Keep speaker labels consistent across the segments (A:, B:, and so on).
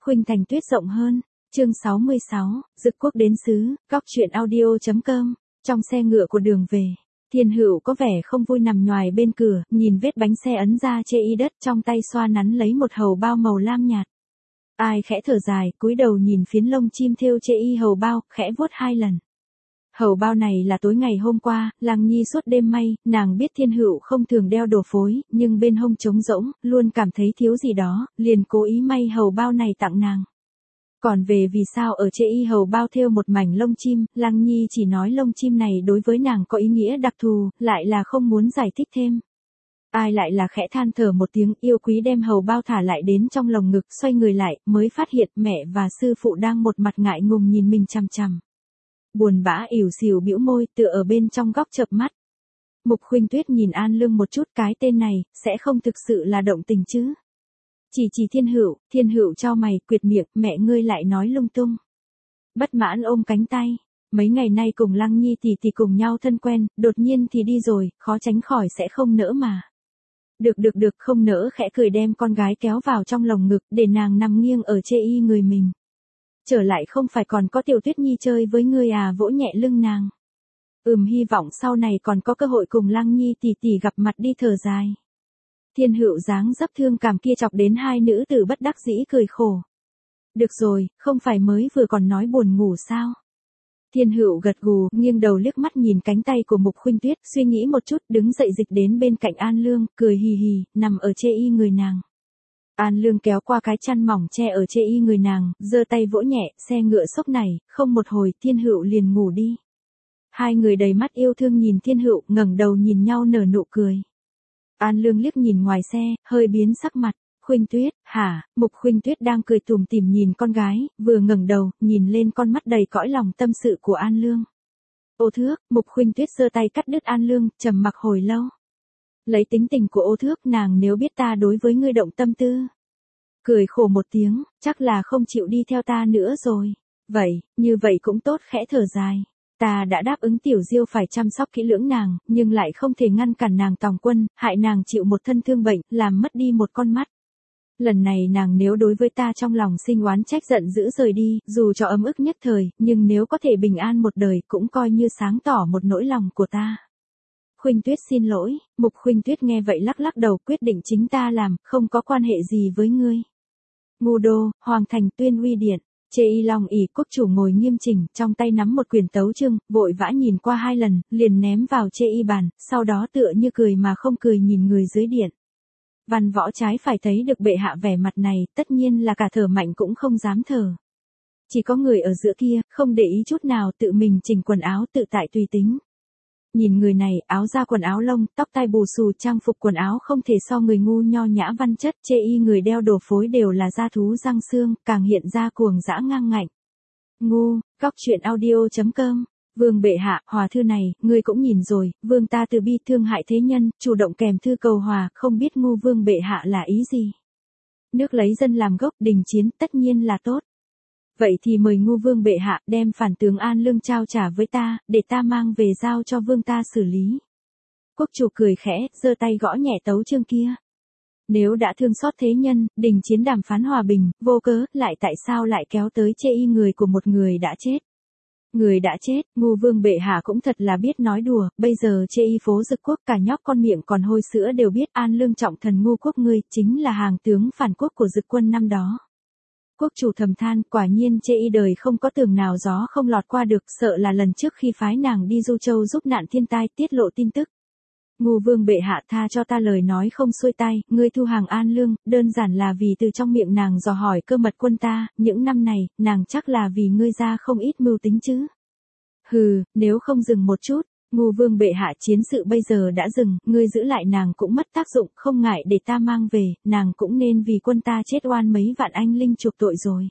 A: khuynh thành tuyết rộng hơn. Chương 66, Dực quốc đến xứ, góc truyện audio.com. Trong xe ngựa của đường về, Thiên Hữu có vẻ không vui nằm nhoài bên cửa, nhìn vết bánh xe ấn ra chê y đất, trong tay xoa nắn lấy một hầu bao màu lam nhạt. Ai khẽ thở dài, cúi đầu nhìn phiến lông chim thêu chê y hầu bao, khẽ vuốt 2 lần. Hầu bao này là tối ngày hôm qua, Lăng Nhi suốt đêm may, nàng biết Thiên Hữu không thường đeo đồ phối, nhưng bên hông trống rỗng, luôn cảm thấy thiếu gì đó, liền cố ý may hầu bao này tặng nàng. Còn về vì sao ở chê y hầu bao thêu một mảnh lông chim, Lăng Nhi chỉ nói lông chim này đối với nàng có ý nghĩa đặc thù, lại là không muốn giải thích thêm. Ai lại là khẽ than thở một tiếng, yêu quý đem hầu bao thả lại đến trong lồng ngực, xoay người lại, mới phát hiện mẹ và sư phụ đang một mặt ngại ngùng nhìn mình chằm chằm. Buồn bã ỉu xìu bĩu môi, tựa ở bên trong góc chợp mắt. Mục Khuynh Tuyết nhìn An Lương một chút, cái tên này sẽ không thực sự là động tình chứ? Chỉ Thiên Hữu chau mày, quyệt miệng, mẹ ngươi lại nói lung tung. Bất mãn ôm cánh tay, mấy ngày nay cùng Lăng Nhi tỷ cùng nhau thân quen, đột nhiên thì đi rồi, khó tránh khỏi sẽ không nỡ mà. Được, không nỡ, khẽ cười đem con gái kéo vào trong lồng ngực, để nàng nằm nghiêng ở chê y người mình. Trở lại không phải còn có Tiểu Tuyết Nhi chơi với ngươi à, vỗ nhẹ lưng nàng. Hy vọng sau này còn có cơ hội cùng Lăng Nhi tỷ gặp mặt đi, thở dài. Thiên Hữu dáng dấp thương cảm kia chọc đến hai nữ tử bất đắc dĩ cười khổ. Được rồi, không phải mới vừa còn nói buồn ngủ sao? Thiên Hữu gật gù, nghiêng đầu liếc mắt nhìn cánh tay của Mục Khuynh Tuyết, suy nghĩ một chút, đứng dậy dịch đến bên cạnh An Lương, cười hì hì, nằm ở chê y người nàng. An Lương kéo qua cái chăn mỏng che ở chê y người nàng, giơ tay vỗ nhẹ, xe ngựa sốc nảy, không một hồi Thiên Hữu liền ngủ đi. Hai người đầy mắt yêu thương nhìn Thiên Hữu, ngẩng đầu nhìn nhau nở nụ cười. An Lương liếc nhìn ngoài xe, hơi biến sắc mặt. Khuynh Tuyết, hả? Mục Khuynh Tuyết đang cười tủm tỉm nhìn con gái, vừa ngẩng đầu, nhìn lên con mắt đầy cõi lòng tâm sự của An Lương. Ô Thước, Mục Khuynh Tuyết giơ tay cắt đứt An Lương, trầm mặc hồi lâu. Lấy tính tình của Ô Thước, nàng nếu biết ta đối với ngươi động tâm tư. Cười khổ một tiếng, chắc là không chịu đi theo ta nữa rồi. Vậy, như vậy cũng tốt, khẽ thở dài. Ta đã đáp ứng Tiểu Diêu phải chăm sóc kỹ lưỡng nàng, nhưng lại không thể ngăn cản nàng tòng quân, hại nàng chịu một thân thương bệnh, làm mất đi một con mắt. Lần này nàng nếu đối với ta trong lòng sinh oán trách giận dữ rời đi, dù cho ấm ức nhất thời, nhưng nếu có thể bình an một đời cũng coi như sáng tỏ một nỗi lòng của ta. Khuynh Tuyết xin lỗi. Mục Khuynh Tuyết nghe vậy lắc đầu, quyết định chính ta làm, không có quan hệ gì với ngươi. Ngô Đô, Hoàng Thành Tuyên Uy Điện. Chê y Long ỷ quốc chủ ngồi nghiêm chỉnh, trong tay nắm một quyển tấu chương, vội vã nhìn qua 2 lần, liền ném vào chê y bàn, sau đó tựa như cười mà không cười nhìn người dưới điện. Văn Võ trái phải thấy được bệ hạ vẻ mặt này, tất nhiên là cả thở mạnh cũng không dám thở. Chỉ có người ở giữa kia, không để ý chút nào, tự mình chỉnh quần áo tự tại tùy tính. Nhìn người này, áo da quần áo lông, tóc tai bù xù, trang phục quần áo không thể so người ngu nho nhã văn chất, chê y người đeo đồ phối đều là da thú răng xương, càng hiện ra cuồng dã ngang ngạnh. Ngu, góc truyện audio.com. Vương bệ hạ, hòa thư này, ngươi cũng nhìn rồi, vương ta từ bi thương hại thế nhân, chủ động kèm thư cầu hòa, không biết ngu vương bệ hạ là ý gì. Nước lấy dân làm gốc, đình chiến, tất nhiên là tốt. Vậy thì mời ngu vương bệ hạ đem phản tướng An Lương trao trả với ta, để ta mang về giao cho vương ta xử lý. Quốc chủ cười khẽ, giơ tay gõ nhẹ tấu chương kia. Nếu đã thương xót thế nhân, đình chiến đàm phán hòa bình, vô cớ, lại tại sao lại kéo tới chê y người của một người đã chết? Người đã chết, ngu vương bệ hạ cũng thật là biết nói đùa, bây giờ chê y phố Dực quốc cả nhóc con miệng còn hôi sữa đều biết An Lương trọng thần ngu quốc ngươi, chính là hàng tướng phản quốc của Dực quân năm đó. Quốc chủ thầm than, quả nhiên chê y đời không có tường nào gió không lọt qua được, sợ là lần trước khi phái nàng đi Du Châu giúp nạn thiên tai tiết lộ tin tức. Ngu vương bệ hạ tha cho ta lời nói không xuôi tai, ngươi thu hàng An Lương, đơn giản là vì từ trong miệng nàng dò hỏi cơ mật quân ta, những năm này, nàng chắc là vì ngươi ra không ít mưu tính chứ. Hừ, nếu không dừng một chút, ngu vương bệ hạ chiến sự bây giờ đã dừng, ngươi giữ lại nàng cũng mất tác dụng, không ngại để ta mang về, nàng cũng nên vì quân ta chết oan mấy vạn anh linh chuộc tội rồi.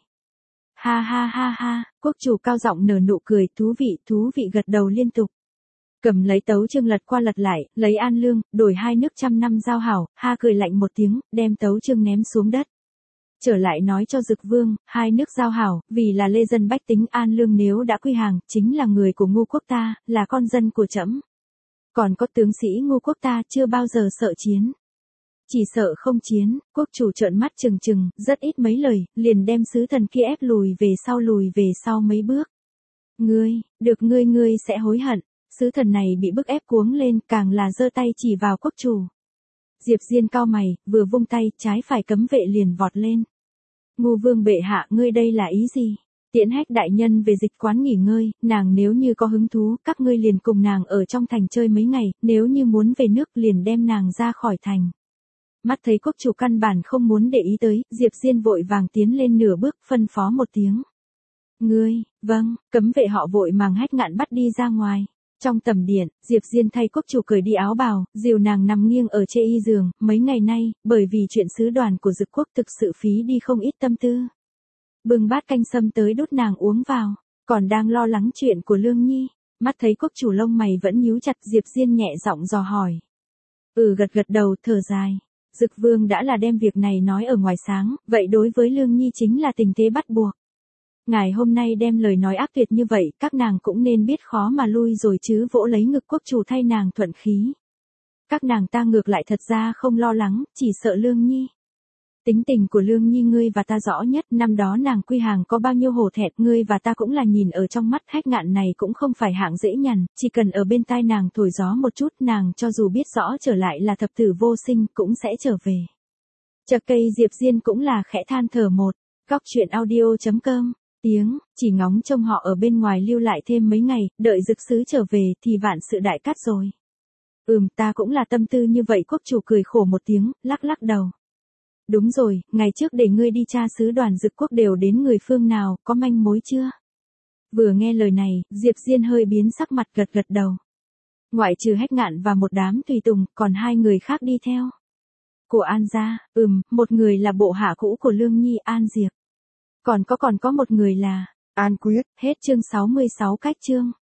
A: Ha, quốc chủ cao giọng nở nụ cười, thú vị gật đầu liên tục. Cầm lấy tấu chương lật qua lật lại, lấy An Lương, đổi 2 nước trăm năm giao hảo, ha cười lạnh một tiếng, đem tấu chương ném xuống đất. Trở lại nói cho Dực vương, 2 nước giao hảo, vì là lê dân bách tính An Lương nếu đã quy hàng, chính là người của ngu quốc ta, là con dân của trẫm. Còn có tướng sĩ ngu quốc ta chưa bao giờ sợ chiến. Chỉ sợ không chiến, quốc chủ trợn mắt trừng trừng, rất ít mấy lời, liền đem sứ thần kia ép lùi về sau mấy bước. Ngươi, được ngươi sẽ hối hận. Sứ thần này bị bức ép cuống lên, càng là giơ tay chỉ vào quốc chủ. Diệp Diên cau mày, vừa vung tay, trái phải cấm vệ liền vọt lên. Ngô vương bệ hạ, ngươi đây là ý gì? Tiễn Hách đại nhân về dịch quán nghỉ ngơi, nàng nếu như có hứng thú, các ngươi liền cùng nàng ở trong thành chơi mấy ngày, nếu như muốn về nước liền đem nàng ra khỏi thành. Mắt thấy quốc chủ căn bản không muốn để ý tới, Diệp Diên vội vàng tiến lên nửa bước, phân phó một tiếng. Ngươi, vâng, cấm vệ họ vội màng Hách Ngạn bắt đi ra ngoài. Trong tầm điện, Diệp Diên thay quốc chủ cởi đi áo bào, dìu nàng nằm nghiêng ở trên y giường, mấy ngày nay, bởi vì chuyện sứ đoàn của Dực quốc thực sự phí đi không ít tâm tư. Bưng bát canh sâm tới đút nàng uống vào, còn đang lo lắng chuyện của Lương Nhi, mắt thấy quốc chủ lông mày vẫn nhíu chặt, Diệp Diên nhẹ giọng dò hỏi. Gật đầu, thở dài. Dực vương đã là đem việc này nói ở ngoài sáng, vậy đối với Lương Nhi chính là tình thế bắt buộc. Ngài hôm nay đem lời nói ác tuyệt như vậy, các nàng cũng nên biết khó mà lui rồi chứ, vỗ lấy ngực quốc chủ thay nàng thuận khí. Các nàng ta ngược lại thật ra không lo lắng, chỉ sợ Lương Nhi. Tính tình của Lương Nhi ngươi và ta rõ nhất, năm đó nàng quy hàng có bao nhiêu hổ thẹn, ngươi và ta cũng là nhìn ở trong mắt. Hách Ngạn này cũng không phải hạng dễ nhằn, chỉ cần ở bên tai nàng thổi gió một chút, nàng cho dù biết rõ trở lại là thập tử vô sinh, cũng sẽ trở về. Chợt cây Diệp Diên cũng là khẽ than thở một. Góc truyện audio.com chỉ ngóng trông họ ở bên ngoài lưu lại thêm mấy ngày, đợi Dực sứ trở về thì vạn sự đại cát rồi. Ta cũng là tâm tư như vậy, quốc chủ cười khổ một tiếng, lắc lắc đầu. Đúng rồi, ngày trước để ngươi đi tra sứ đoàn Dực quốc đều đến người phương nào, có manh mối chưa? Vừa nghe lời này, Diệp Diên hơi biến sắc mặt, gật đầu. Ngoại trừ Hách Ngạn và một đám tùy tùng, còn 2 người khác đi theo. Của An gia, một người là bộ hạ cũ của Lương Nhi, An Diệp. Còn có một người là An Quyết. Hết chương 66 cách chương.